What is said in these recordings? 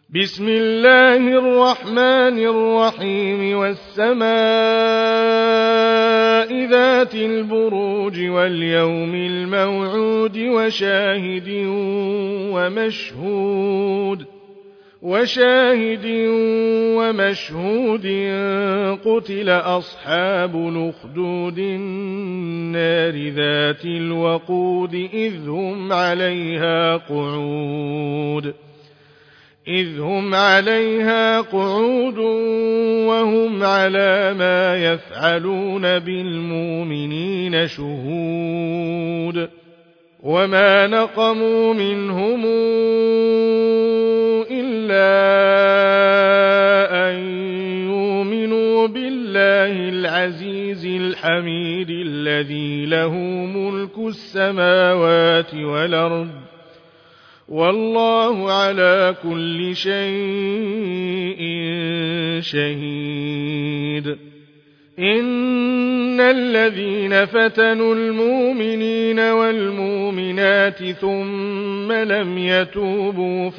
بسم الله الرحمن الرحيم والسماء ذات البروج واليوم الموعود وشاهد ومشهود قتل أصحاب الأخدود النار ذات الوقود إذ هم عليها قعود وهم على ما يفعلون بالمؤمنين شهود وما نقموا منهم إلا أن يؤمنوا بالله العزيز الحميد الذي له ملك السماوات والأرض والله على كل شيء شهيد. إن الذين فتنوا المؤمنين والمؤمنات ثم لم يتوبوا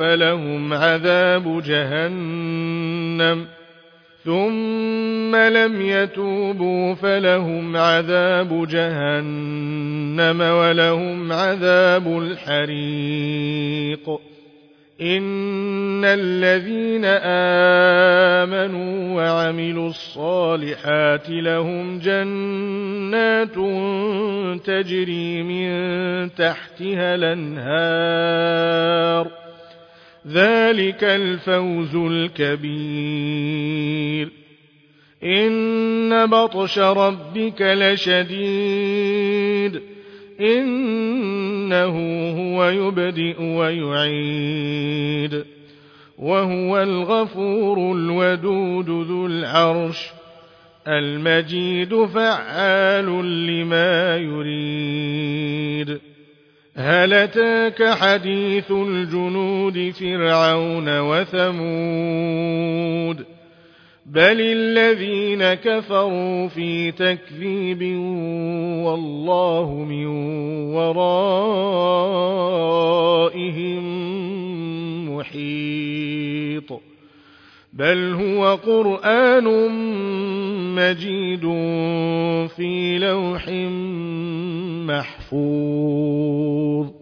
فلهم عذاب جهنم ولهم عذاب الحريق. إن الذين آمنوا وعملوا الصالحات لهم جنات تجري من تحتها الأنهار ذلك الفوز الكبير. إن بطش ربك لشديد إنه هو يبدئ ويعيد وهو الغفور الودود ذو العرش المجيد فعال لما يريد. هل أتاك حديث الجنود فرعون وثمود بل الذين كفروا في تكذيب والله من ورائهم محيط. بل هو قرآن مجيد في لوح محفوظ.